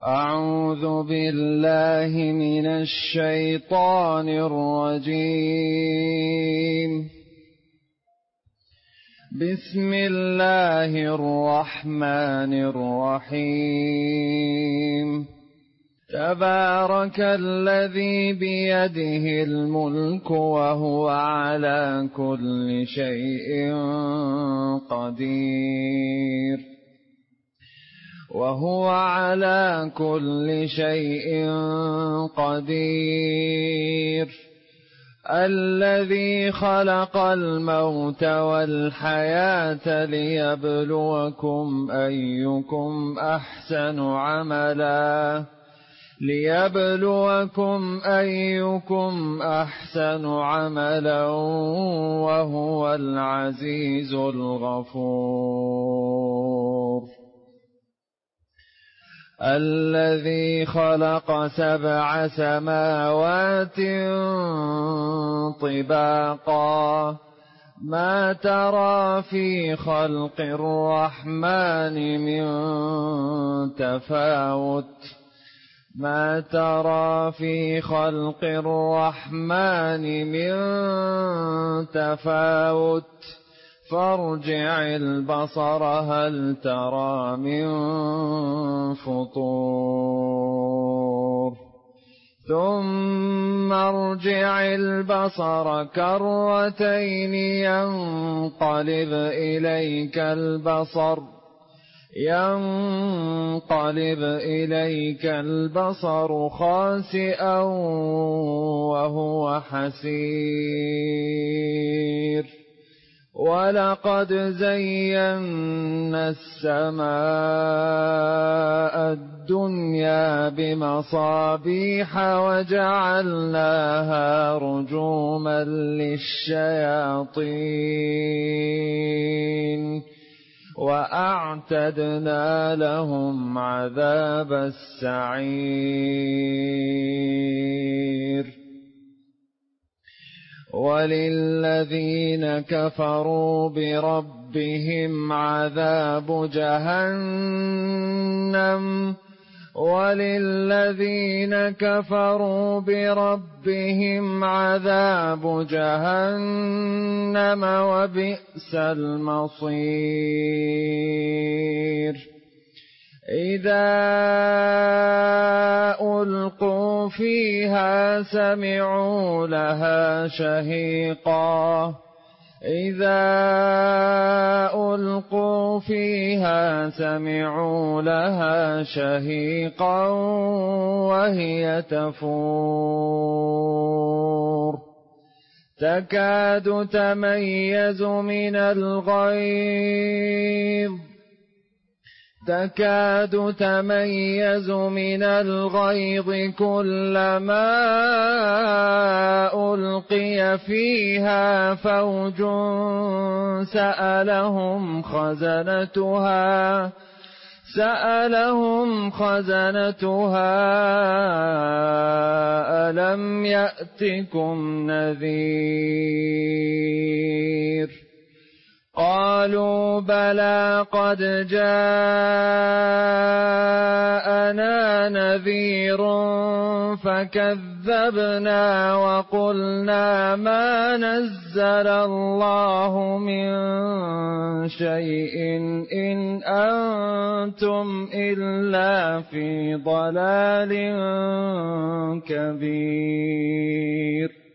أعوذ بالله من الشيطان الرجيم. بسم الله الرحمن الرحيم. تبارك الذي بيده الملك وهو على كل شيء قدير الذي خلق الموت والحياة ليبلوكم أيكم أحسن عملا وهو العزيز الغفور. الذي خلق 7 سماوات طباقا ما ترى في خلق الرحمن من تفاوت فارجع البصر هل ترى من فطور ثم ارجع البصر كرتين ينقلب إليك البصر خاسئا وهو حسير. ولقد زينا السماء الدنيا بمصابيح وجعلناها رجوما للشياطين وأعتدنا لهم عذاب السعير. وللذين كفروا بربهم عذاب جهنم وبئس المصير. إذا ألقوا فيها سمعوا لها شهيقا وهي تفور تكاد تميز من الغيظ كلما ألقي فيها فوج سألهم خزنتها ألم يأتكم نذير. قالوا بلى قد جاءنا نذير فكذبنا وقلنا ما نزل الله من شيء إن أنتم إلا في ضلال كبير.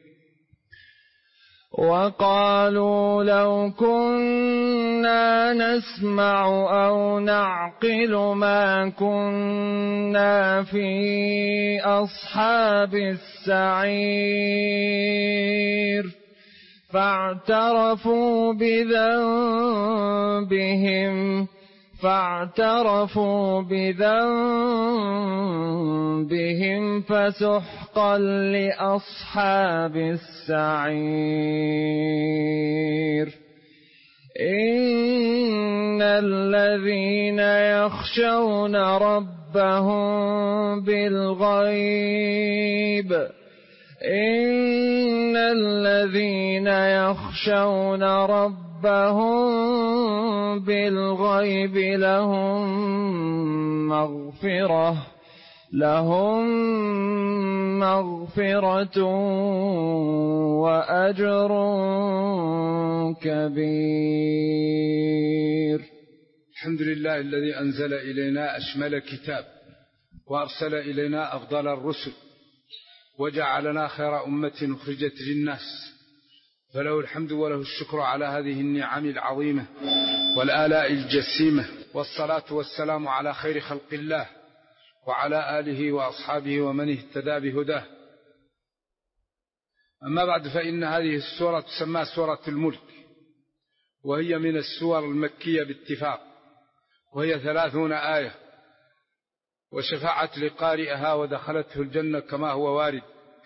وقالوا لو كنا نسمع أو نعقل ما كنا في أصحاب السعير. فاعترفوا بذنبهم فسحقا لأصحاب السعير. إن الذين يخشون ربهم بالغيب لهم لهم مغفرة وأجر كبير. الحمد لله الذي أنزل إلينا أشمل كتاب وأرسل إلينا أفضل الرسل وجعلنا خير أمة أخرجت للناس، فله الحمد وله الشكر على هذه النعم العظيمة والآلاء الجسيمة، والصلاة والسلام على خير خلق الله وعلى آله وأصحابه ومن اهتدى بهداه. أما بعد، فإن هذه السورة تسمى سورة الملك، وهي من السور المكية باتفاق، وهي 30 آية، وشفعت لقارئها ودخلته الجنة كما هو وارد.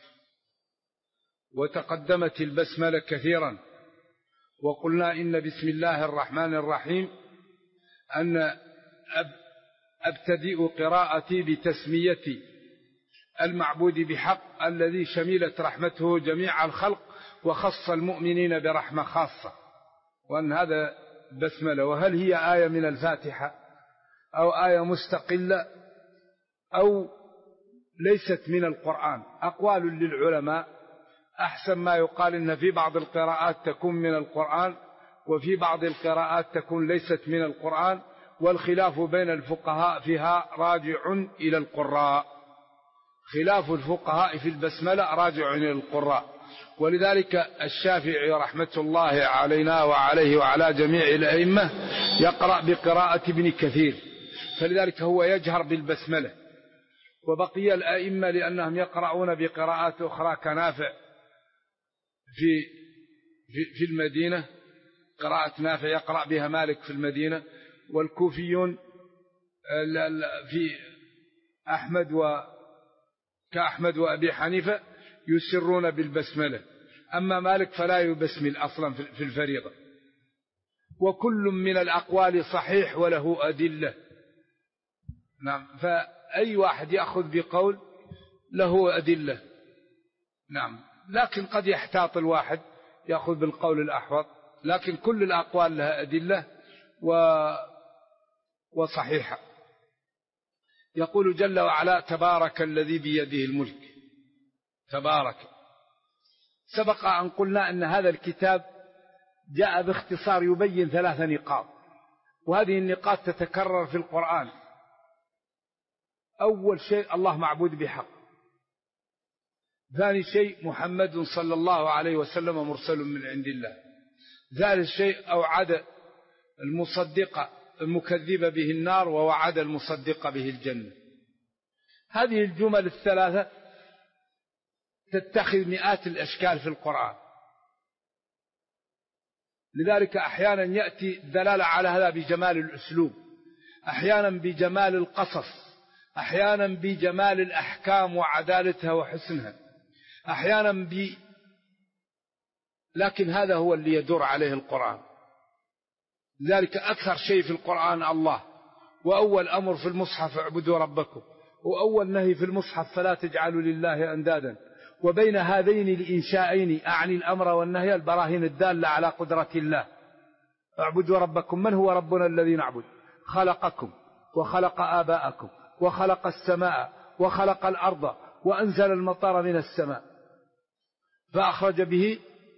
وتقدمت البسملة كثيرا، وقلنا إن بسم الله الرحمن الرحيم أن أبتدئ قراءتي بتسمية المعبود بحق الذي شملت رحمته جميع الخلق وخص المؤمنين برحمة خاصة، وأن هذا بسملة. وهل هي آية من الفاتحة أو آية مستقلة أو ليست من القرآن؟ أقوال للعلماء، أحسن ما يقال إن في بعض القراءات تكون من القرآن، وفي بعض القراءات تكون ليست من القرآن، والخلاف بين الفقهاء فيها راجع إلى القراء. خلاف الفقهاء في البسملة راجع إلى القراء، ولذلك الشافعي رحمة الله علينا وعليه وعلى جميع الأئمة يقرأ بقراءة ابن كثير، فلذلك هو يجهر بالبسملة. وبقي الأئمة لأنهم يقرؤون بقراءات أخرى كنافع في المدينة، قراءة نافع يقرأ بها مالك في المدينة، والكوفيون في كأحمد وأبي حنيفة يسرون بالبسملة، أما مالك فلا يبسمل أصلا في الفريضة. وكل من الأقوال صحيح وله أدلة. نعم، فأي واحد يأخذ بقول له أدلة. نعم، لكن قد يحتاط الواحد يأخذ بالقول الأحوط، لكن كل الأقوال لها أدلة وصحيحة. يقول جل وعلا: تبارك الذي بيده الملك. تبارك. سبق أن قلنا أن هذا الكتاب جاء باختصار يبين 3 نقاط، وهذه النقاط تتكرر في القرآن. أول شيء الله معبود بحق، ثاني شيء محمد صلى الله عليه وسلم مرسل من عند الله، ثالث شيء أوعد المكذب به النار ووعد المصدق به الجنة. هذه الجمل الثلاثة تتخذ مئات الأشكال في القرآن، لذلك أحيانا يأتي الدلالة على هذا بجمال الأسلوب، أحيانا بجمال القصص، أحيانا بجمال الأحكام وعدالتها وحسنها، أحيانا لكن هذا هو اللي يدور عليه القرآن. لذلك أكثر شيء في القرآن الله، وأول أمر في المصحف اعبدوا ربكم، وأول نهي في المصحف فلا تجعلوا لله أندادا. وبين هذين الإنشائين أعني الأمر والنهي البراهين الدالة على قدرة الله. اعبدوا ربكم، من هو ربنا الذي نعبد؟ خلقكم وخلق آباءكم وخلق السماء وخلق الأرض وأنزل المطر من السماء فأخرج به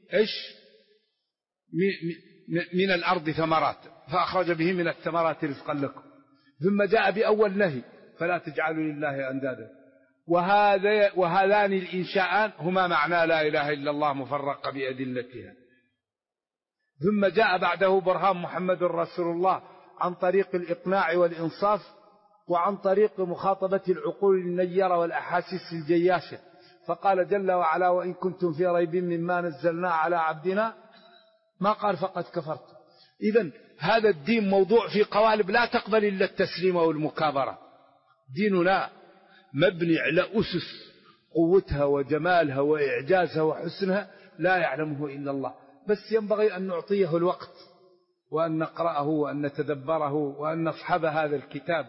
من الأرض ثمرات، فأخرج به من الثمرات رزقا لكم. ثم جاء بأول نهي: فلا تجعلوا لله أندادا. وهذان الإنشاءان هما معنى لا إله إلا الله مفرق بأدلتها. ثم جاء بعده برهان محمد رسول الله عن طريق الإقناع والإنصاف، وعن طريق مخاطبة العقول النيرة والأحاسيس الجياشة، فقال جل وعلا: وإن كنتم في ريب مما نزلنا على عبدنا، ما قال فقد كفرت. إذن هذا الدين موضوع في قوالب لا تقبل إلا التسليم والمكابرة. ديننا مبني على أسس قوتها وجمالها وإعجازها وحسنها لا يعلمه إلا الله، بس ينبغي أن نعطيه الوقت، وأن نقرأه وأن نتدبره وأن نصحب هذا الكتاب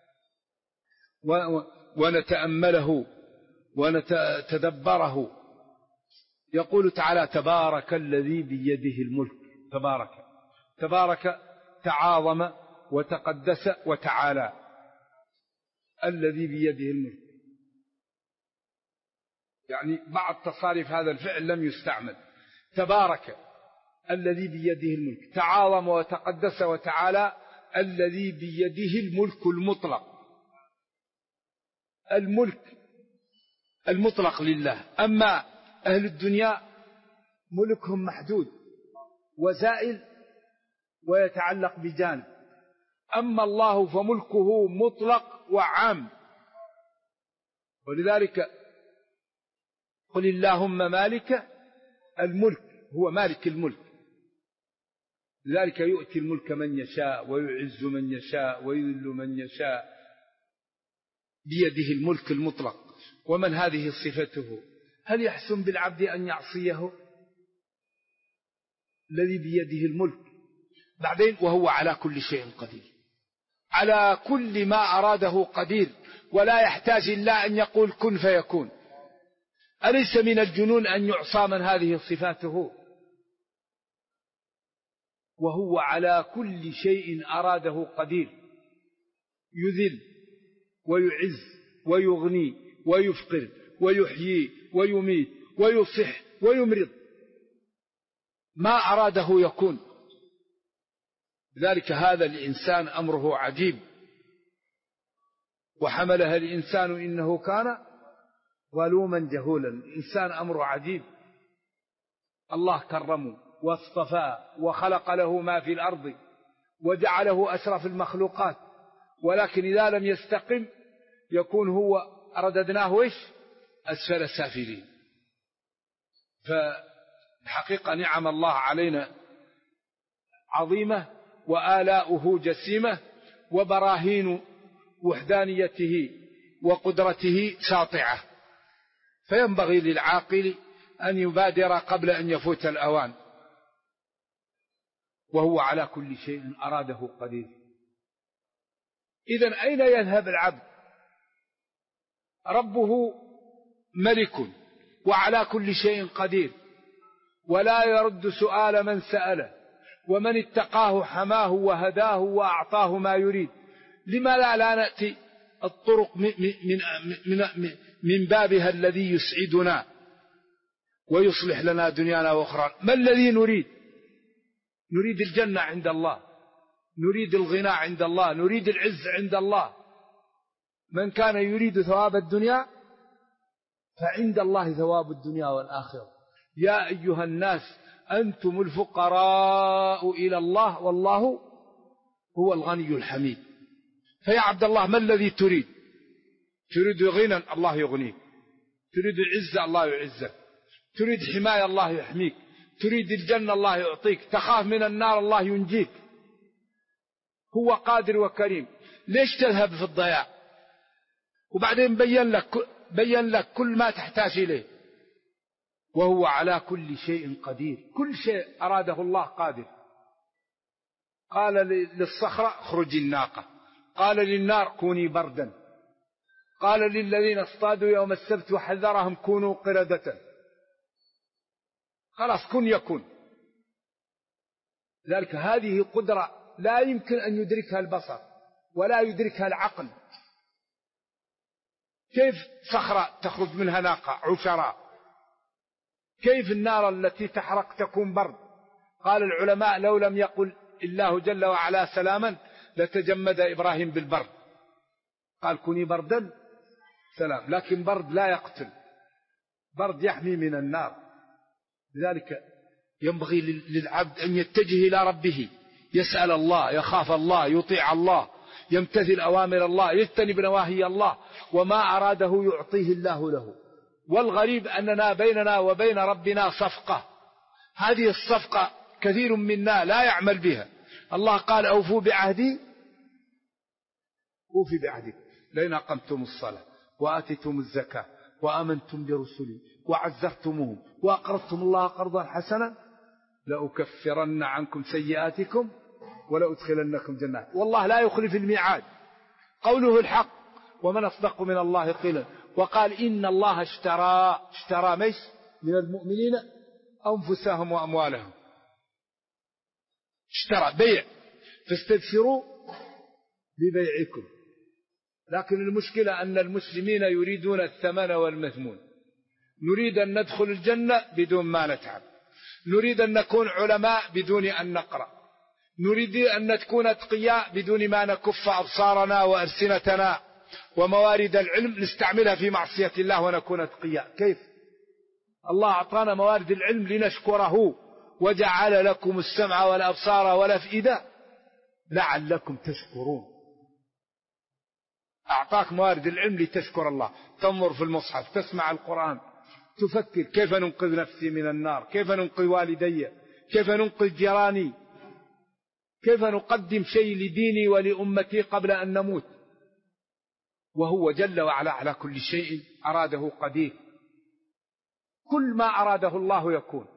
ونتأمله ونتدبره. يقول تعالى: تبارك الذي بيده الملك. تبارك تعاظم وتقدس وتعالى، الذي بيده الملك. يعني بعض تصاريف هذا الفعل لم يستعمل. تبارك الذي بيده الملك، تعاظم وتقدس وتعالى الذي بيده الملك المطلق. الملك المطلق لله. أما أهل الدنيا ملكهم محدود وزائل ويتعلق بجانب، أما الله فملكه مطلق وعام. ولذلك قل اللهم مالك الملك، هو مالك الملك، لذلك يؤتي الملك من يشاء ويعز من يشاء ويذل من يشاء، بيده الملك المطلق. ومن هذه صفته؟ هل يحسن بالعبد أن يعصيه؟ الذي بيده الملك. بعدين وهو على كل شيء قدير، على كل ما أراده قدير، ولا يحتاج إلا أن يقول كن فيكون. أليس من الجنون أن يعصى من هذه صفاته؟ وهو على كل شيء أراده قدير، يذل ويعز ويغني ويفقر ويحيي ويميت ويصح ويمرض، ما أراده يكون. لذلك هذا الإنسان أمره عجيب. وحملها الإنسان إنه كان ظلوما جهولا. الإنسان أمره عجيب. الله كرمه واصطفاه وخلق له ما في الأرض وجعله أشرف المخلوقات، ولكن إذا لم يستقم يكون هو رددناه إيش؟ أسفل السافلين. فالحقيقة نعم الله علينا عظيمة وآلاؤه جسيمة، وبراهين وحدانيته وقدرته ساطعة، فينبغي للعاقل أن يبادر قبل أن يفوت الأوان. وهو على كل شيء أراده قدير. إذن أين يذهب العبد؟ ربه ملك وعلى كل شيء قدير، ولا يرد سؤال من سأله، ومن اتقاه حماه وهداه وأعطاه ما يريد. لما لا نأتي الطرق من بابها الذي يسعدنا ويصلح لنا دنيانا وأخرى؟ ما الذي نريد؟ نريد الجنة عند الله، نريد الغنى عند الله، نريد العز عند الله. من كان يريد ثواب الدنيا فعند الله ثواب الدنيا والآخرة. يا أيها الناس أنتم الفقراء إلى الله والله هو الغني الحميد. فيا عبد الله ما الذي تريد؟ تريد غنى الله يغنيك، تريد عزة الله يعزك، تريد حماية الله يحميك، تريد الجنة الله يعطيك، تخاف من النار الله ينجيك. هو قادر وكريم. ليش تذهب في الضياع؟ وبعدين بين لك كل ما تحتاج إليه. وهو على كل شيء قدير. كل شيء أراده الله قادر. قال للصخرة اخرجي الناقة، قال للنار كوني بردا، قال للذين اصطادوا يوم السبت وحذرهم كونوا قردة. خلاص كن يكون. ذلك هذه قدرة لا يمكن أن يدركها البصر ولا يدركها العقل. كيف صخرة تخرج منها ناقة عشراء؟ كيف النار التي تحرق تكون برد؟ قال العلماء لو لم يقل الله جل وعلا سلاما لتجمد إبراهيم بالبرد. قال كوني بردا سلام، لكن برد لا يقتل، برد يحمي من النار. لذلك ينبغي للعبد أن يتجه إلى ربه، يسأل الله، يخاف الله، يطيع الله، يمتثل أوامر الله، يجتنب نواهي الله، وما أراده يعطيه الله له. والغريب أننا بيننا وبين ربنا صفقة. هذه الصفقة كثير منا لا يعمل بها. الله قال أوفوا بعهدي أوفي بعهدك لئن أقمتم الصلاة وآتيتم الزكاة وآمنتم برسلي وعزرتموهم وأقرضتم الله قرضا حسنا لأكفرن عنكم سيئاتكم ولأدخلنكم جنات. والله لا يخلف الميعاد، قوله الحق، ومن أصدق من الله قيلا. وقال إن الله اشترى ميش من المؤمنين أنفسهم وأموالهم. اشترى بيع، فاستبشروا ببيعكم. لكن المشكلة أن المسلمين يريدون الثمن والمثمون. نريد أن ندخل الجنة بدون ما نتعب، نريد أن نكون علماء بدون أن نقرأ، نريد أن نكون أتقياء بدون ما نكف أبصارنا وألسنتنا وموارد العلم نستعملها في معصية الله ونكون أتقياء. كيف؟ الله أعطانا موارد العلم لنشكره، وجعل لكم السمع والأبصار والأفئدة لعلكم تشكرون. أعطاك موارد العلم لتشكر الله، تنظر في المصحف، تسمع القرآن، تفكر كيف ننقذ نفسي من النار، كيف ننقذ والدي، كيف ننقذ جيراني، كيف نقدم شيء لديني ولأمتي قبل أن نموت. وهو جل وعلا على كل شيء أراده قدير، كل ما أراده الله يكون.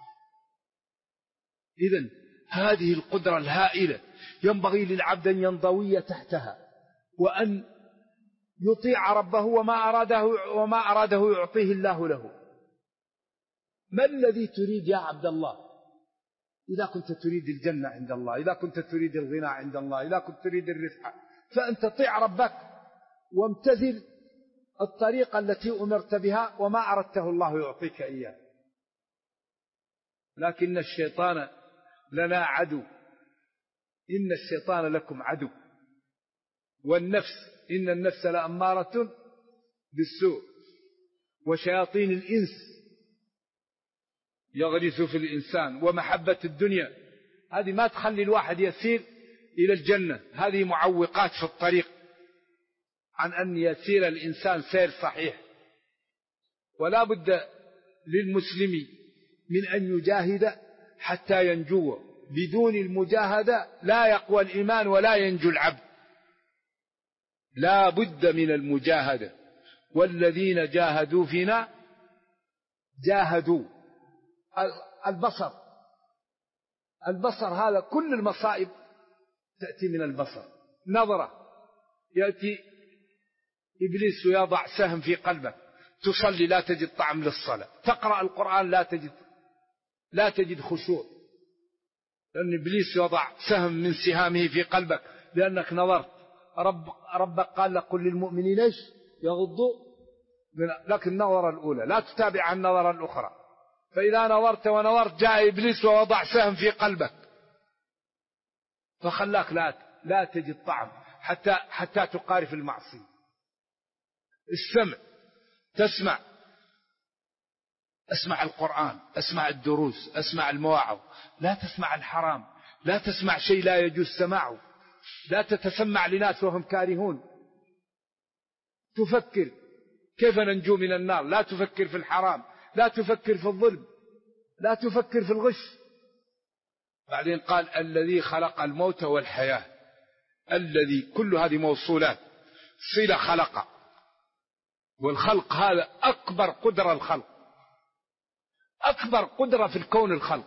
إذن هذه القدرة الهائلة ينبغي للعبد أن ينضوي تحتها، وأن يطيع ربه وما أراده يعطيه الله له. ما الذي تريد يا عبد الله؟ إذا كنت تريد الجنة عند الله، إذا كنت تريد الغنى عند الله، إذا كنت تريد الرفعة، فأنت طيع ربك وامتثل الطريقة التي أمرت بها وما أردته الله يعطيك إياه. لكن الشيطان لنا عدو، إن الشيطان لكم عدو، والنفس إن النفس لأمارة بالسوء، وشياطين الإنس يغرس في الإنسان، ومحبة الدنيا هذه ما تخلي الواحد يسير إلى الجنة، هذه معوقات في الطريق عن أن يسير الإنسان سير صحيح. ولا بد للمسلم من أن يجاهد حتى ينجو، بدون المجاهدة لا يقوى الإيمان ولا ينجو العبد، لا بد من المجاهدة. والذين جاهدوا فينا جاهدوا. البصر هذا كل المصائب تأتي من البصر. نظرة، يأتي إبليس ويضع سهم في قلبك، تصلي لا تجد طعم للصلاة، تقرأ القرآن لا تجد خشوع، لأن إبليس يضع سهم من سهامه في قلبك لأنك نظرت. ربك قال لك قل للمؤمنين ايش يغضوا، لكن النظرة الأولى لا تتابع عن النظرة الأخرى. فإذا نظرت ونظرت جاء إبليس ووضع سهم في قلبك فخلاك لا تجد طعم حتى تقارف المعصية. السمع، اسمع القرآن، اسمع الدروس، اسمع المواعظ، لا تسمع الحرام، لا تسمع شيء لا يجوز سماعه، لا تتسمع لناس وهم كارهون. تفكر كيف ننجو من النار، لا تفكر في الحرام، لا تفكر في الظلم، لا تفكر في الغش. بعدين قال الذي خلق الموت والحياة، الذي كل هذه موصولات صلة خلق، والخلق هذا أكبر قدرة، الخلق أكبر قدرة في الكون الخلق.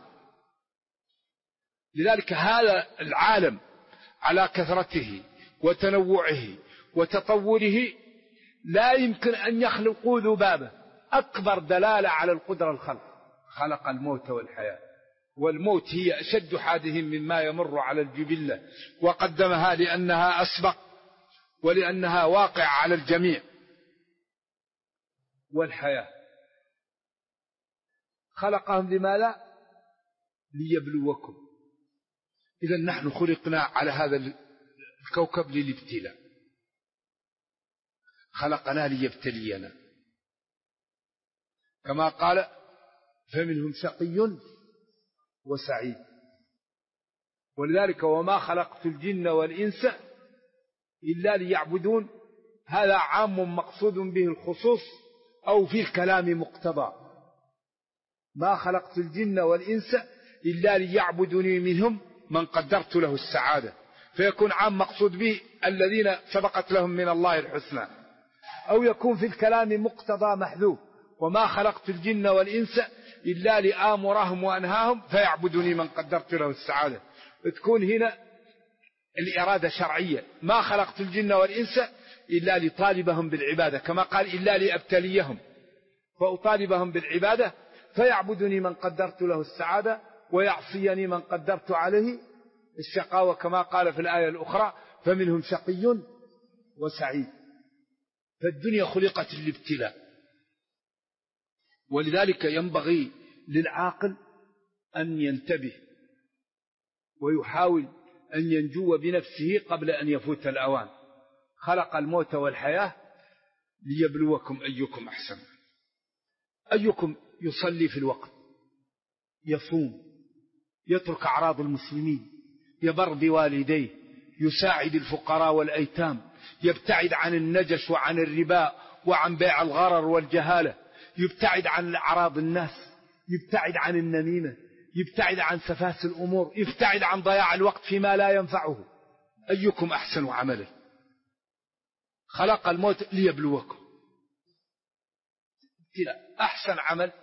لذلك هذا العالم على كثرته وتنوعه وتطوره لا يمكن أن يخلقوا ذبابة. أكبر دلالة على القدرة الخلق، خلق الموت والحياة، والموت هي أشد حادهم مما يمر على الجبلة، وقدمها لأنها أسبق ولأنها واقع على الجميع. والحياة خلقهم لماذا؟ ليبلوكم. إذا نحن خلقنا على هذا الكوكب للابتلاء، خلقنا ليبتلينا، كما قال فمنهم شقي وسعيد. ولذلك وما خلقت الجن والإنس إلا ليعبدون، هذا عام مقصود به الخصوص أو في الكلام مقتضى. ما خلقت الجن والإنس إلا ليعبدوني منهم من قدرت له السعادة، فيكون عام مقصود به الذين سبقت لهم من الله الحسنى، أو يكون في الكلام مقتضى محذوف وما خلقت الجن والإنس إلا لآمرهم وأنهاهم فيعبدوني من قدرت له السعادة. تكون هنا الإرادة شرعية، ما خلقت الجن والإنس إلا لطالبهم بالعبادة، كما قال إلا لأبتليهم، فأطالبهم بالعبادة فيعبدني من قدرت له السعادة ويعصيني من قدرت عليه الشقاوة، كما قال في الآية الأخرى فمنهم شقي وسعيد. فالدنيا خلقت للابتلاء، ولذلك ينبغي للعاقل أن ينتبه ويحاول أن ينجو بنفسه قبل أن يفوت الأوان. خلق الموت والحياة ليبلوكم أيكم أحسن. أيكم يصلي في الوقت، يصوم، يترك أعراض المسلمين، يبر بوالديه، يساعد الفقراء والأيتام، يبتعد عن النجش وعن الربا وعن بيع الغرر والجهالة، يبتعد عن أعراض الناس، يبتعد عن النميمة، يبتعد عن سفاسف الأمور، يبتعد عن ضياع الوقت فيما لا ينفعه. أيكم أحسن عملا. خلق الموت ليبلوكم. أحسن عمل،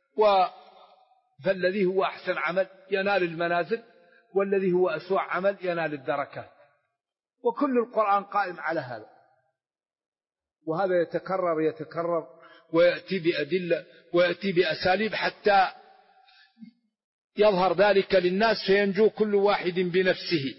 فالذي هو أحسن عمل ينال المنازل، والذي هو أسوأ عمل ينال الدركات. وكل القرآن قائم على هذا، وهذا يتكرر ويأتي بأدلة ويأتي بأساليب حتى يظهر ذلك للناس فينجو كل واحد بنفسه.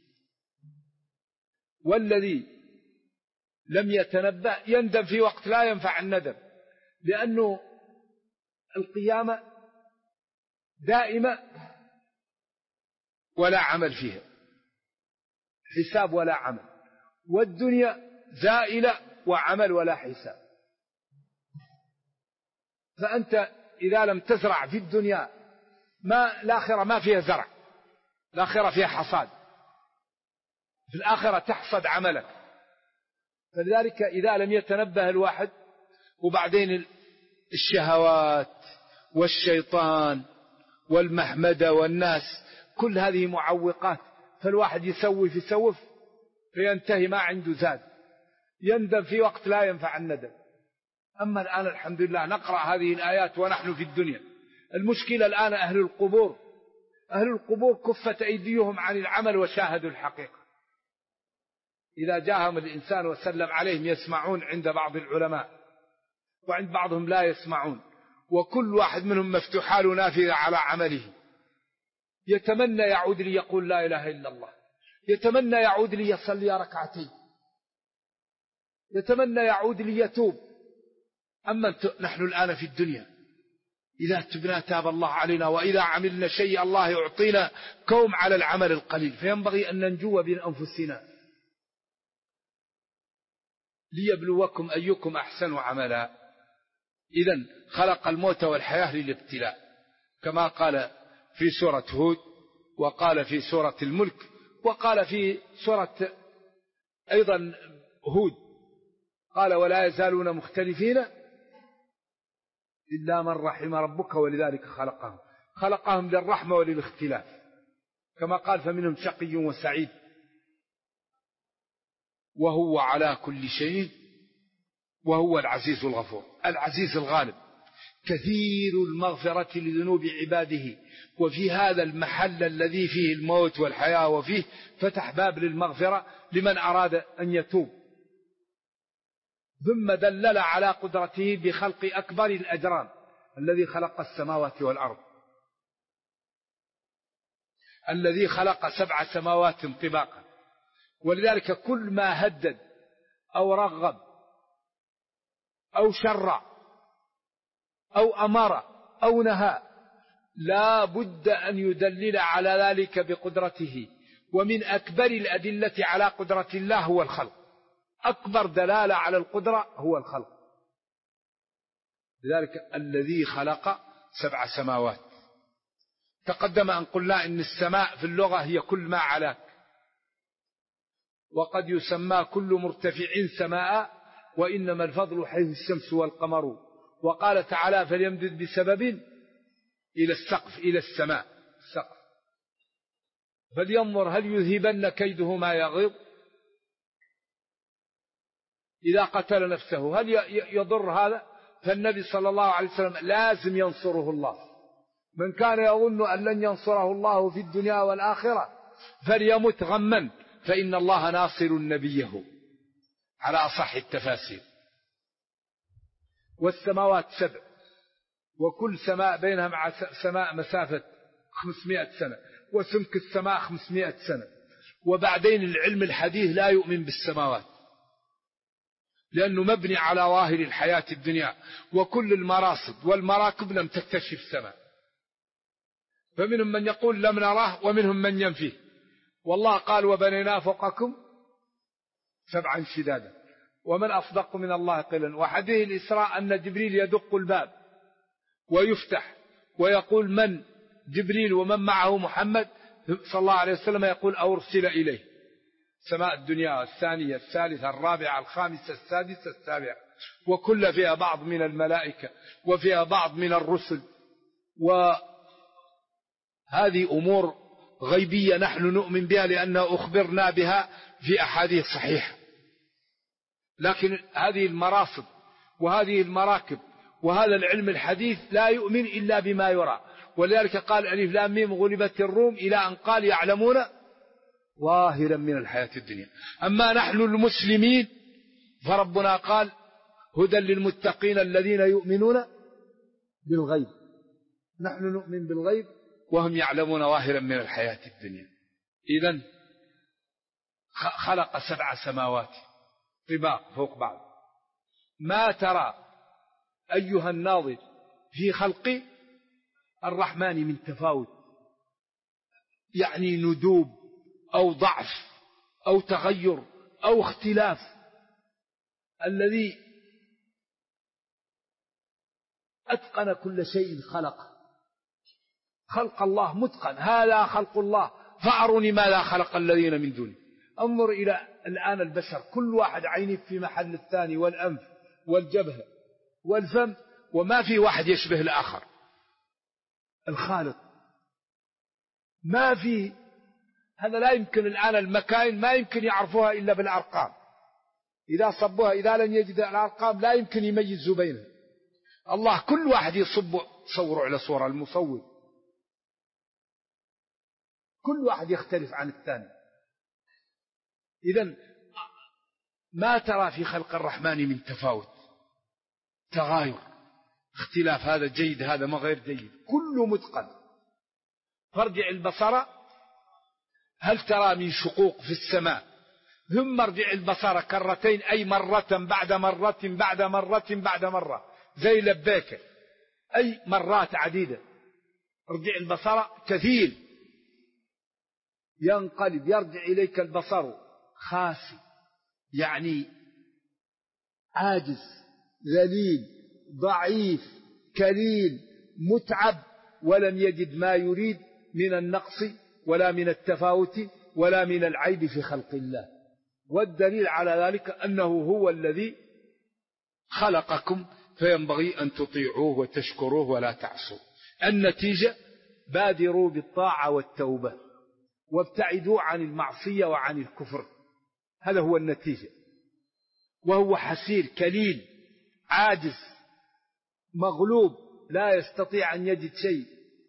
والذي لم يتنبأ يندم في وقت لا ينفع الندم، لأنه القيامة دائمة ولا عمل فيها، حساب ولا عمل، والدنيا زائلة وعمل ولا حساب. فأنت إذا لم تزرع في الدنيا الآخرة ما فيها زرع، الآخرة فيها حصاد، في الآخرة تحصد عملك. فلذلك إذا لم يتنبه الواحد، وبعدين الشهوات والشيطان والمحمدة والناس كل هذه معوقات، فالواحد يسوف فينتهي ما عنده زاد، يندم في وقت لا ينفع الندم. أما الآن الحمد لله نقرأ هذه الآيات ونحن في الدنيا. المشكلة الآن أهل القبور كفت أيديهم عن العمل وشاهدوا الحقيقة. إذا جاءهم الإنسان وسلم عليهم يسمعون عند بعض العلماء، وعند بعضهم لا يسمعون، وكل واحد منهم مفتوح له نافذة على عمله. يتمنى يعود لي يقول لا إله إلا الله، يتمنى يعود لي يصلي ركعتين، يتمنى يعود لي يتوب. أما نحن الآن في الدنيا إذا تبنا تاب الله علينا، وإذا عملنا شيء الله يعطينا كوم على العمل القليل. فينبغي أن ننجو بين أنفسنا. ليبلوكم أيكم أحسن عملا. إذن خلق الموت والحياة للابتلاء، كما قال في سورة هود، وقال في سورة الملك، وقال في سورة أيضا هود، قال ولا يزالون مختلفين إلا من رحم ربك ولذلك خلقهم للرحمة وللاختلاف، كما قال فمنهم شقي وسعيد وهو على كل شيء وهو العزيز الغفور، العزيز الغالب، كثير المغفرة لذنوب عباده. وفي هذا المحل الذي فيه الموت والحياة وفيه فتح باب للمغفرة لمن أراد أن يتوب. ثم دلل على قدرته بخلق أكبر الأجرام الذي خلق السماوات والأرض، الذي خلق 7 سماوات طباقا. ولذلك كل ما هدد أو رغب أو شرع أو أمر أو نهى لا بد أن يدلل على ذلك بقدرته. ومن أكبر الأدلة على قدرة الله هو الخلق، أكبر دلالة على القدرة هو الخلق. لذلك الذي خلق 7 سماوات. تقدم أن قلنا إن السماء في اللغة هي كل ما علاك، وقد يسمى كل مرتفع سماء، وإنما الفضل حيث الشمس والقمر. وقال تعالى فليمدد بسبب إلى السقف، إلى السماء السقف، فلينظر هل يذهبن كيده ما يغيظ. إذا قتل نفسه هل يضر هذا؟ فالنبي صلى الله عليه وسلم لازم ينصره الله. من كان يظن أن لن ينصره الله في الدنيا والآخرة فليمت غما، فإن الله ناصر نبيه، على أصح التفاسير. والسماوات 7، وكل سماء بينها مع سماء مسافة 500 سنة، وسمك السماء 500 سنة. وبعدين العلم الحديث لا يؤمن بالسماوات، لأنه مبني على ظاهر الحياة الدنيا، وكل المراصد والمراكب لم تكتشف السماء، فمنهم من يقول لم نراه ومنهم من ينفيه. والله قال وبنينا فوقكم سبعا شدادا ومن أصدق من الله قيلا. وحديث الإسراء أن جبريل يدق الباب ويفتح ويقول من جبريل ومن معه محمد صلى الله عليه وسلم، يقول أرسل إليه. سماء الدنيا الثانية الثالثة الرابعة الخامسة السادسة السابعة، وكل فيها بعض من الملائكة وفيها بعض من الرسل، وهذه أمور غيبية نحن نؤمن بها لأنها أخبرنا بها في أحاديث صحيحة. لكن هذه المراصد وهذه المراكب وهذا العلم الحديث لا يؤمن إلا بما يرى. ولذلك قال ألف لام ميم غلبت الروم إلى أن قال يعلمون ظاهرا من الحياة الدنيا. أما نحن المسلمين فربنا قال هدى للمتقين الذين يؤمنون بالغيب. نحن نؤمن بالغيب وهم يعلمون ظاهرا من الحياة الدنيا. إذن خلق 7 سماوات طباق فوق بعض. ما ترى أيها الناظر في خلق الرحمن من تفاوت، يعني ندوب أو ضعف أو تغير أو اختلاف. الذي أتقن كل شيء خلق الله متقن. هذا خلق الله فأروني ماذا خلق الذين من دونه. انظر إلى الآن البشر كل واحد عينه في محل الثاني، والأنف والجبهة والفم، وما في واحد يشبه الآخر. الخالق ما في هذا. لا يمكن الآن المكاين ما يمكن يعرفوها إلا بالأرقام. إذا صبوها إذا لم يجد الأرقام لا يمكن يميزوا بينها. الله كل واحد صوروا على صورة المصور، كل واحد يختلف عن الثاني. إذن ما ترى في خلق الرحمن من تفاوت، تغاير، اختلاف، هذا جيد هذا ما غير جيد، كله متقن. فارجع البصر هل ترى من شقوق في السماء، ثم ارجع البصر كرتين، أي مرة بعد مرة بعد مرة بعد مرة، زي لبيكة، أي مرات عديدة. ارجع البصر كثير، ينقلب يرجع إليك البصر خاسي، يعني عاجز ذليل ضعيف كليل متعب، ولم يجد ما يريد من النقص ولا من التفاوت ولا من العيب في خلق الله. والدليل على ذلك أنه هو الذي خلقكم، فينبغي أن تطيعوه وتشكروه ولا تعصوا. النتيجة بادروا بالطاعة والتوبة وابتعدوا عن المعصية وعن الكفر، هذا هو النتيجة. وهو حسير كليل عاجز مغلوب لا يستطيع أن يجد شيء.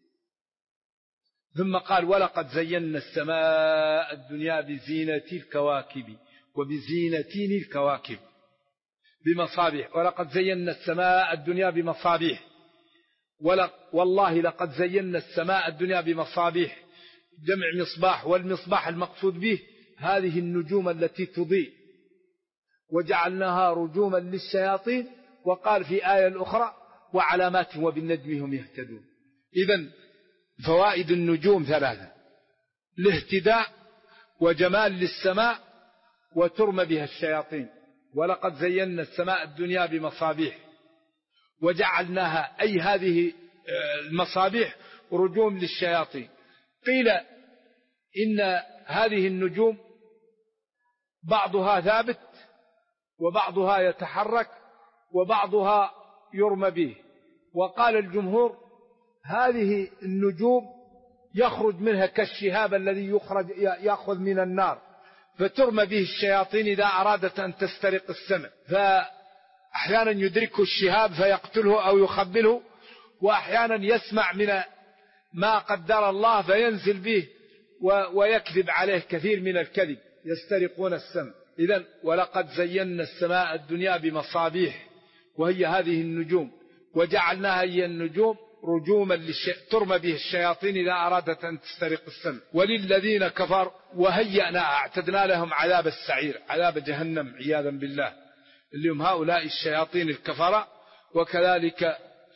ثم قال ولقد زينا السماء الدنيا بزينة الكواكب وبزينة الكواكب بمصابيح. ولقد زينا السماء الدنيا بمصابيح، والله لقد زينا السماء الدنيا بمصابيح، جمع مصباح، والمصباح المقصود به هذه النجوم التي تضيء، وجعلناها رجوما للشياطين، وقال في آية الأخرى وعلامات وبالنجم هم يهتدون. إذن فوائد النجوم 3: الاهتداء وجمال للسماء وترمى بها الشياطين. ولقد زينا السماء الدنيا بمصابيح وجعلناها، أي هذه المصابيح رجوم للشياطين. قيل إن هذه النجوم بعضها ثابت وبعضها يتحرك وبعضها يرمى به. وقال الجمهور هذه النجوم يخرج منها كالشهاب الذي يأخذ من النار، فترمى به الشياطين إذا أرادت أن تسترق السمع، فأحيانا يدركه الشهاب فيقتله أو يخبله، وأحيانا يسمع من ما قدر الله فينزل به ويكذب عليه كثير من الكذب، يسترقون السمع. إذن ولقد زينا السماء الدنيا بمصابيح، وهي هذه النجوم، وجعلناها هي النجوم رجوما ترمى به الشياطين إذا أرادت أن تسترق السمع. وللذين كفروا وهيأنا، أعتدنا لهم عذاب السعير، عذاب جهنم عياذا بالله. اللي هم هؤلاء الشياطين الكفرة، وكذلك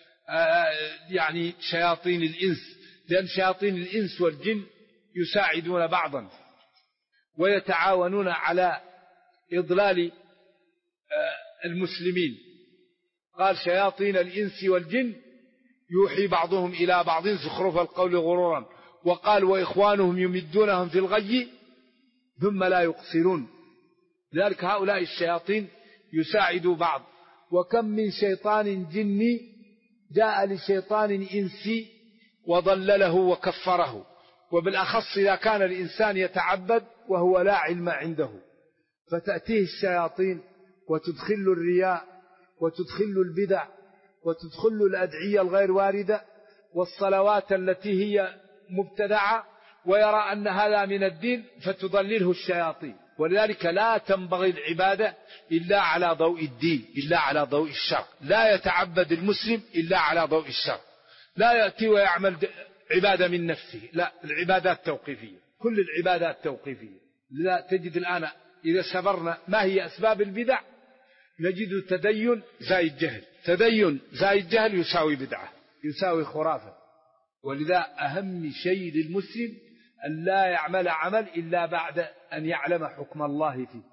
يعني شياطين الإنس، لأن شياطين الإنس والجن يساعدون بعضا ويتعاونون على إضلال المسلمين. قال شياطين الإنس والجن يوحي بعضهم إلى بعض زخرف القول غرورا، وقال وإخوانهم يمدونهم في الغي ثم لا يقصرون. لذلك هؤلاء الشياطين يساعدوا بعض. وكم من شيطان جني جاء لشيطان إنسي وضلله وكفره، وبالأخص إذا كان الإنسان يتعبد وهو لا علم عنده، فتأتيه الشياطين وتدخل الرياء وتدخل البدع وتدخل الأدعية الغير واردة والصلوات التي هي مبتدعة، ويرى أن هذا من الدين فتضلله الشياطين. ولذلك لا تنبغي العبادة إلا على ضوء الدين، إلا على ضوء الشرع. لا يتعبد المسلم إلا على ضوء الشرع، لا يأتي ويعمل عبادة من نفسه، لا، العبادات توقيفية، كل العبادات توقيفية. لا تجد الآن إذا سبرنا ما هي أسباب البدع نجد تدين زائد جهل، تدين زائد جهل يساوي بدعة، يساوي خرافة. ولذا أهم شيء للمسلم أن لا يعمل عمل إلا بعد أن يعلم حكم الله فيه.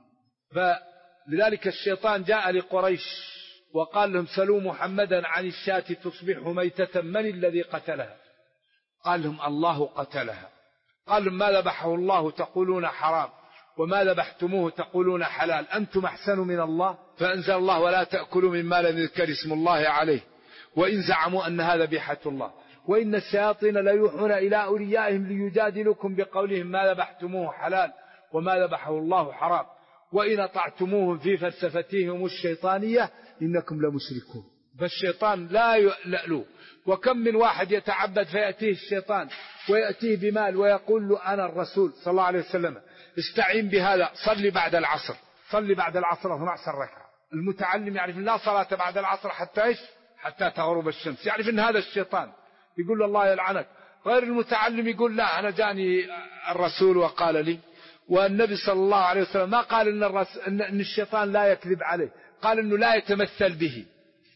فلذلك الشيطان جاء لقريش وقال لهم سلوا محمدا عن الشاة تصبح ميتة من الذي قتلها؟ قال لهم الله قتلها. قال لهم ما ذبحه الله تقولون حرام، وما ذبحتموه تقولون حلال، أنتم أحسن من الله؟ فأنزل الله ولا تأكلوا مما لم يذكر اسم الله عليه وإن زعموا أن هذا ذبيحة الله وإن الشياطين ليوحون إلى أوليائهم ليجادلكم بقولهم ما ذبحتموه حلال وما ذبحه الله حرام وإن أطعتموهم في فلسفتهم الشيطانية إنكم لمشركون. فالشيطان لا يألو. وكم من واحد يتعبد فيأتيه الشيطان ويأتيه بمال ويقول له أنا الرسول صلى الله عليه وسلم استعين بهذا، صلي بعد العصر، صلي بعد العصر 12 ركعة. المتعلم يعرف لا صلاة بعد العصر حتى إيش؟ حتى تغرب الشمس، يعرف أن هذا الشيطان، يقول له الله يلعنك. غير المتعلم يقول لا أنا جاني الرسول وقال لي. والنبي صلى الله عليه وسلم ما قال أن الشيطان لا يكذب عليه، قال أنه لا يتمثل به.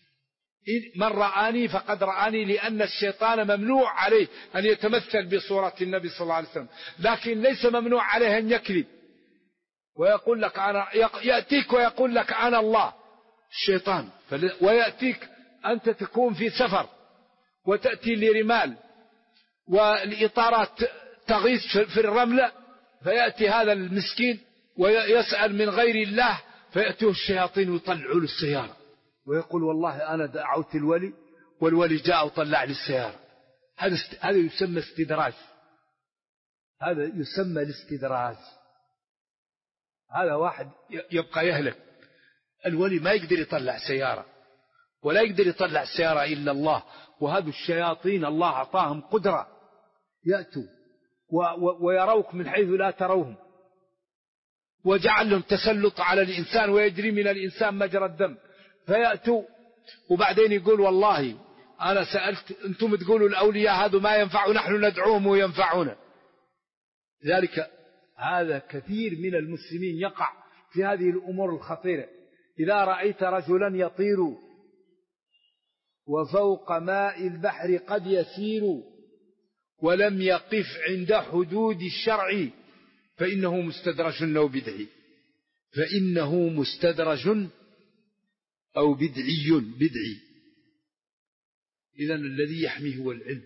من رآني فقد رآني، لأن الشيطان ممنوع عليه أن يتمثل بصورة النبي صلى الله عليه وسلم، لكن ليس ممنوع عليه أن يكذب ويقول لك أنا، يأتيك ويقول لك أنا الله الشيطان، ويأتيك أنت تكون في سفر وتأتي لرمال والإطارات تغيث في الرملة، فيأتي هذا المسكين ويسأل من غير الله فيأتيه الشياطين ويطلعوا له السيارة ويقول والله أنا دعوت الولي والولي جاء وطلع لي السيارة. هذا يسمى استدراج، هذا يسمى الاستدراج. هذا واحد يبقى يهلك. الولي ما يقدر يطلع سيارة ولا يقدر يطلع سيارة إلا الله، وهذا الشياطين الله أعطاهم قدرة يأتوا ويروك من حيث لا تروهم، وجعل لهم تسلط على الإنسان ويجري من الإنسان مجرى الدم، فيأتوا وبعدين يقول والله أنا سألت، أنتم تقولوا الأولياء هذا ما ينفع، نحن ندعوهم وينفعون. لذلك هذا كثير من المسلمين يقع في هذه الأمور الخطيرة. إذا رأيت رجلا يطير وفوق ماء البحر قد يسير ولم يقف عند حدود الشرع فإنه مستدرج أو بدعي، فإنه مستدرج أو بدعي. إذن الذي يحميه هو العلم.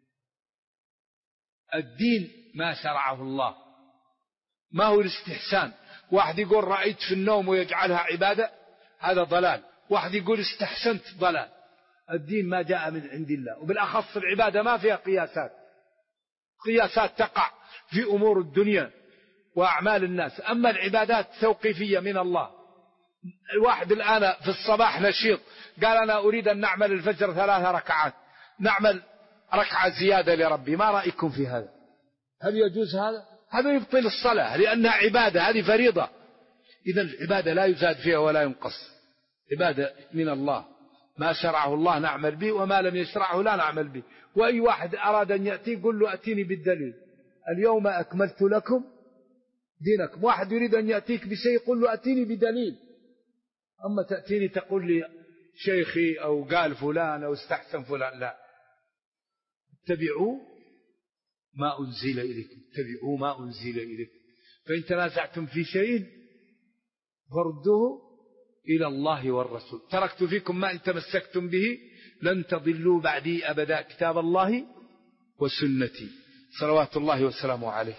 الدين ما شرعه الله، ما هو الاستحسان. واحد يقول رأيت في النوم ويجعلها عبادة، هذا ضلال. واحد يقول استحسنت، ضلال. الدين ما جاء من عند الله، وبالأخص العبادة ما فيها قياسات تقع في أمور الدنيا وأعمال الناس. أما العبادات توقيفية من الله. الواحد الآن في الصباح نشيط قال أنا أريد أن نعمل الفجر 3 ركعات، نعمل ركعة زيادة لربي، ما رأيكم في هذا؟ هل يجوز هذا؟ هذا يبطل الصلاة لأنها عبادة، هذه فريضة. إذن العبادة لا يزاد فيها ولا ينقص، عبادة من الله، ما شرعه الله نعمل به وما لم يشرعه لا نعمل به. وأي واحد أراد أن يأتي يقول له أتيني بالدليل، اليوم أكملت لكم دينكم. واحد يريد أن يأتيك بشيء يقول له أتيني بدليل. أما تأتيني تقول لي شيخي أو قال فلان أو استحسن فلان، لا. اتبعوا ما أنزل إليكم، اتبعوا ما أنزل إليكم، فإن تنازعتم في شيء فردوه إلى الله والرسول. تركت فيكم ما إن تمسكتم به لن تضلوا بعدي أبدا، كتاب الله وسنتي صلوات الله وسلامه عليه.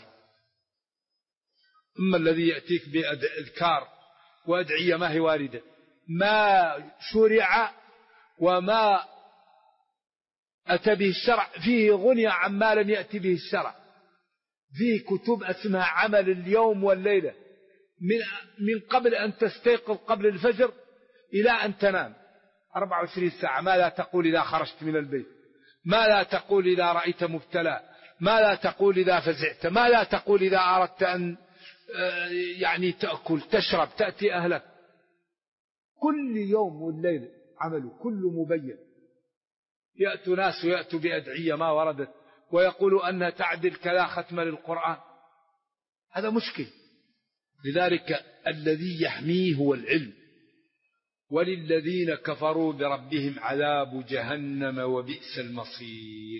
أما الذي يأتيك بأذكار وأدعية ما هي واردة، ما شرع وما أتى به الشرع، فيه غنية عما لم يأتي به الشرع. فيه كتب اسمها عمل اليوم والليلة، من قبل أن تستيقظ قبل الفجر إلى أن تنام 24 ساعة. ما لا تقول إذا خرجت من البيت، ما لا تقول إذا رأيت مبتلى، ما لا تقول إذا فزعت، ما لا تقول إذا أردت أن يعني تأكل تشرب تأتي أهلك. كل يوم والليل عمله كله مبين. يأتوا ناس ويأتوا بأدعية ما وردت ويقولوا أنها تعدل كذا ختم للقرآن، هذا مشكل. لذلك الذي يحميه هو العلم. وللذين كفروا بربهم عذاب جهنم وبئس المصير.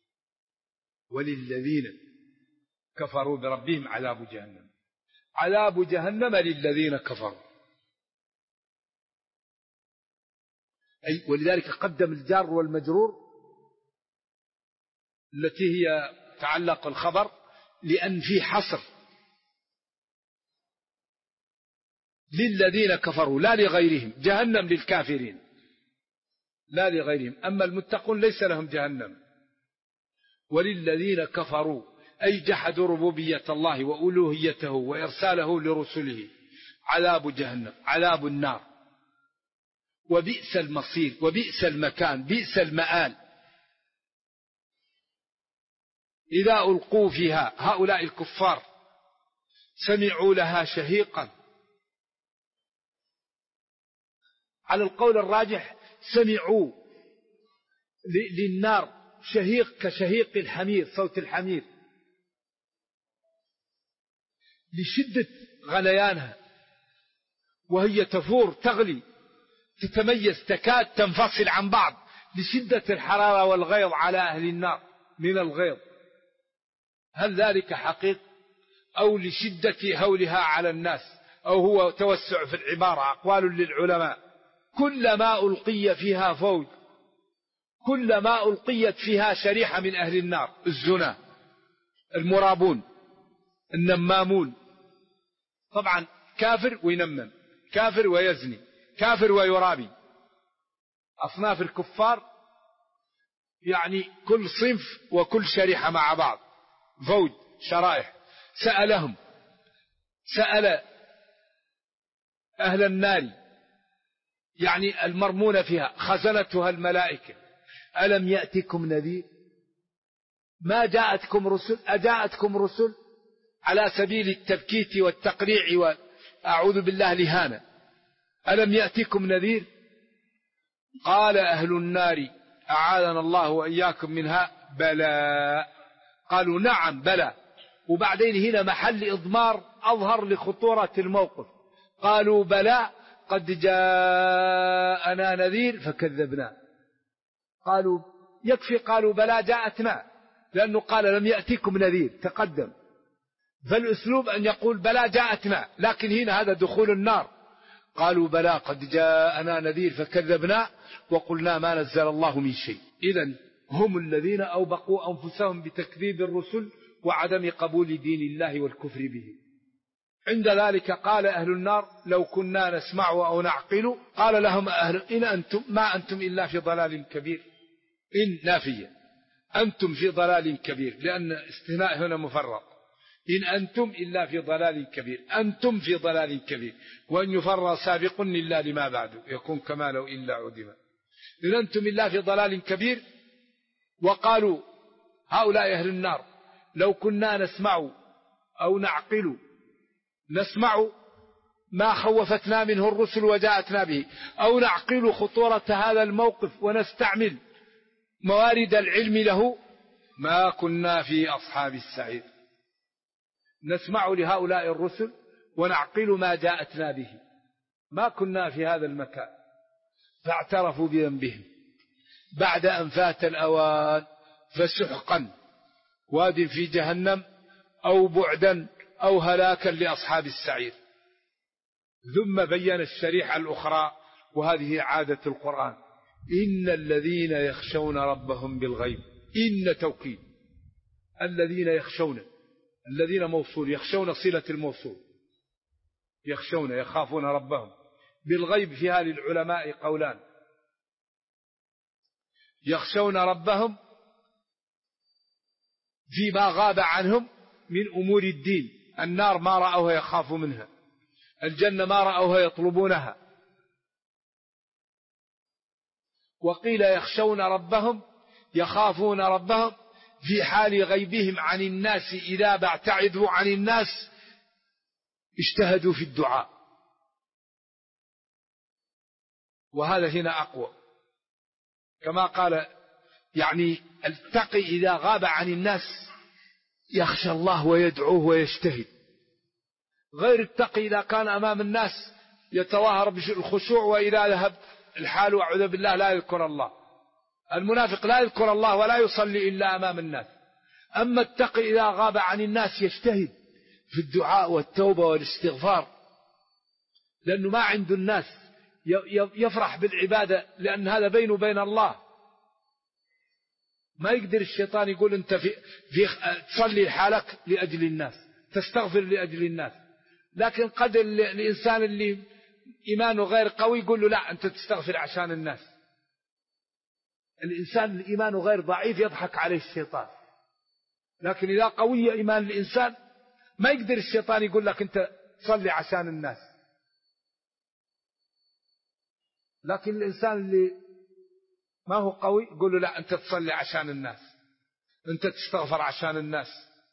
وللذين كفروا بربهم عذاب جهنم، عذاب جهنم للذين كفروا. أي ولذلك قدم الجار والمجرور التي هي تعلق الخبر، لأن في حصر للذين كفروا لا لغيرهم. جهنم للكافرين لا لغيرهم، أما المتقون ليس لهم جهنم. وللذين كفروا أي جحدوا ربوبية الله وألوهيته وإرساله لرسله عذاب جهنم، عذاب النار. وبئس المصير، وبئس المكان، بئس المآل. إذا ألقوا فيها هؤلاء الكفار سمعوا لها شهيقا، على القول الراجح سمعوا للنار شهيق كشهيق الحمير، صوت الحمير، لشدة غليانها، وهي تفور تغلي تتميز تكاد تنفصل عن بعض لشدة الحرارة والغيظ على أهل النار من الغيظ. هل ذلك حقيق أو لشدة هولها على الناس، أو هو توسع في العبارة؟ أقوال للعلماء. كلما ألقي فيها فوج، كلما ألقيت فيها شريحة من أهل النار، الزنا، المرابون، النمامون، طبعا كافر وينمم، كافر ويزني، كافر ويرابي، أصناف الكفار، يعني كل صنف وكل شريحة مع بعض، فوج شرائح. سأل أهل النار يعني المرمون فيها خزنتها الملائكة ألم يأتكم نذير؟ ما جاءتكم رسل؟ أجاءتكم رسل على سبيل التبكيت والتقريع وأعوذ بالله لهانة؟ ألم يأتكم نذير؟ قال أهل النار أعاذنا الله وإياكم منها بلى. قالوا نعم بلى. وبعدين هنا محل إضمار أظهر لخطورة الموقف. قالوا بلى قد جاءنا نذير فكذبنا. قالوا يكفي قالوا بلى جاءتنا، لأنه قال لم يأتكم نذير تقدم، فالأسلوب أن يقول بلى جاءتنا، لكن هنا هذا دخول النار. قالوا بلى قد جاءنا نذير فكذبنا وقلنا ما نزل الله من شيء. إذن هم الذين أوبقوا أنفسهم بتكذيب الرسل وعدم قبول دين الله والكفر به. عند ذلك قال أهل النار لو كنا نسمع أو نعقل. قال لهم أهل إن أنتم ما أنتم إلا في ضلال كبير. إن نافية، أنتم في ضلال كبير، لأن استثناء هنا مفرط. إن أنتم إلا في ضلال كبير، أنتم في ضلال كبير، وأن يفرى سابق إلا لما بعده يكون كما لو إلا عدم. إن أنتم إلا في ضلال كبير. وقالوا هؤلاء أهل النار لو كنا نسمع أو نعقل، نسمع ما خوفتنا منه الرسل وجاءتنا به، أو نعقل خطورة هذا الموقف ونستعمل موارد العلم له، ما كنا في أصحاب السعير. نسمع لهؤلاء الرسل ونعقل ما جاءتنا به، ما كنا في هذا المكان، فاعترفوا بذنبهم بعد أن فات الأوان، فسحقا واد في جهنم أو بعدا أو هلاكا لأصحاب السعير. ثم بين الشريحة الأخرى، وهذه عادة القرآن: إن الذين يخشون ربهم بالغيب. إن توكيد، الذين يخشون، الذين موصول، يخشون صلة الموصول، يخشون يخافون ربهم بالغيب. فيها للعلماء قولان: يخشون ربهم فيما غاب عنهم من أمور الدين، النار ما رأوها يخافوا منها، الجنة ما رأوها يطلبونها. وقيل يخشون ربهم يخافون ربهم في حال غيبهم عن الناس، إذا ابتعدوا عن الناس اجتهدوا في الدعاء، وهذا هنا أقوى. كما قال يعني التقي إذا غاب عن الناس يخشى الله ويدعوه ويجتهد، غير التقي إذا كان أمام الناس يتظاهر بالخشوع، وإذا ذهب الحال وأعوذ بالله لا يذكر الله. المنافق لا يذكر الله ولا يصلي إلا أمام الناس. أما التقي إذا غاب عن الناس يجتهد في الدعاء والتوبة والاستغفار، لأنه ما عنده الناس، يفرح بالعبادة، لأن هذا بينه وبين الله. ما يقدر الشيطان يقول أنت في تصلي حالك لأجل الناس، تستغفر لأجل الناس. لكن قد الإنسان اللي إيمانه غير قوي يقول له لا، أنت تستغفر عشان الناس. الإنسان اللي إيمانه غير ضعيف يضحك عليه الشيطان، لكن إذا قوي إيمان الإنسان ما يقدر الشيطان يقول لك أنت تصلي عشان الناس. لكن الإنسان اللي ما هو قوي يقول له لا، أنت تصلي عشان الناس، أنت تستغفر عشان الناس.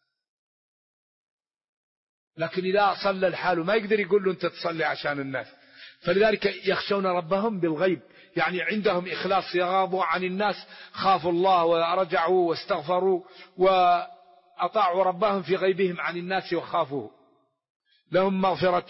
لكن إذا صلى الحال ما يقدر يقول له أنت تصلي عشان الناس. فلذلك يخشون ربهم بالغيب، يعني عندهم إخلاص، يغابوا عن الناس، خافوا الله ورجعوا واستغفروا وأطاعوا ربهم في غيبهم عن الناس وخافوه. لهم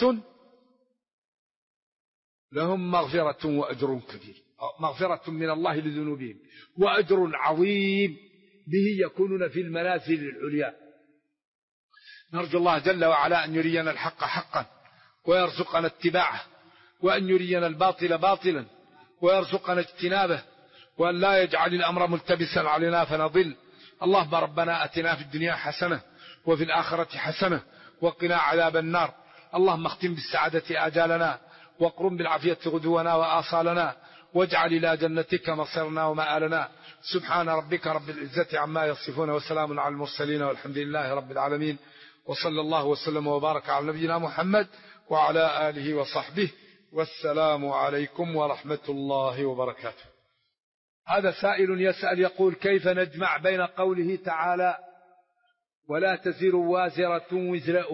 مغفرة وأجر كبير، مغفرة من الله لذنوبهم وأجر عظيم، به يكونون في المنازل العليا. نرجو الله جل وعلا أن يرينا الحق حقا ويرزقنا اتباعه، وأن يرينا الباطل باطلا ويرزقنا اجتنابه، وأن لا يجعل الأمر ملتبسا علينا فنضل. اللهم ربنا أتنا في الدنيا حسنة وفي الآخرة حسنة وقنا عذاب النار. اللهم اختم بالسعادة آجالنا، واقرم بالعافية غدونا وآصالنا، واجعل إلى جنتك مصيرنا ومآلنا. سبحان ربك رب العزة عما يصفون، وسلام على المرسلين، والحمد لله رب العالمين. وصلى الله وسلم وبارك على نبينا محمد وعلى آله وصحبه، والسلام عليكم ورحمة الله وبركاته. هذا سائل يسأل يقول: كيف نجمع بين قوله تعالى ولا تزر وازرة وزر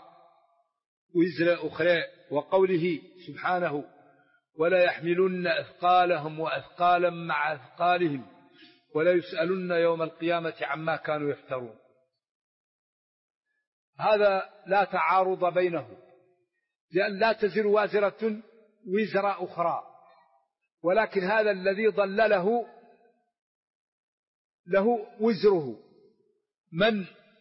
أخرى وقوله سبحانه ولا يحملن أثقالهم وأثقالا مع أثقالهم ولا يسألن يوم القيامة عما كانوا يفترون؟ هذا لا تعارض بينه، لأن لا تزر وازرة وزر أخرى، ولكن هذا الذي ضل له وزره. من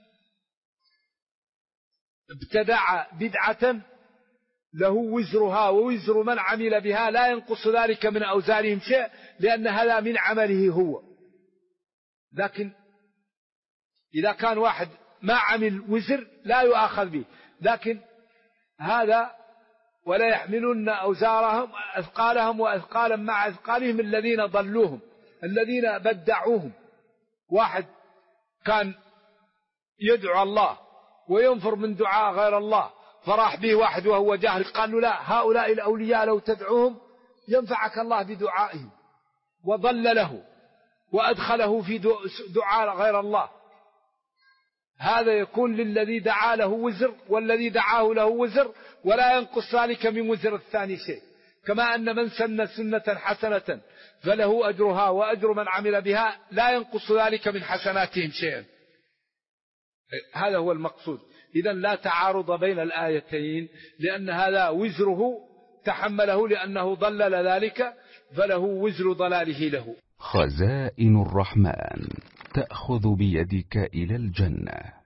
ابتدع بدعة له وزرها ووزر من عمل بها، لا ينقص ذلك من أوزارهم شيء، لأن هذا من عمله هو. لكن إذا كان واحد ما عمل وزر لا يؤاخذ به. لكن هذا ولا يحملن أوزارهم أثقالهم وأثقالا مع أثقالهم الذين ضلوهم، الذين بدعوهم. واحد كان يدعو الله وينفر من دعاء غير الله، فراح به واحد وهو جاهل قال له لا، هؤلاء الأولياء لو تدعوهم ينفعك الله بدعائهم، وضل له وأدخله في دعاء غير الله. هذا يكون للذي دعا له وزر، والذي دعاه له وزر، ولا ينقص ذلك من وزر الثاني شيء. كما أن من سن سنة حسنة فله أجرها وأجر من عمل بها، لا ينقص ذلك من حسناتهم شيئا. هذا هو المقصود. إذن لا تعارض بين الآيتين، لأن هذا وزره تحمله لأنه ضلل ذلك فله وزر ضلاله له. خزائن الرحمن تأخذ بيدك إلى الجنة.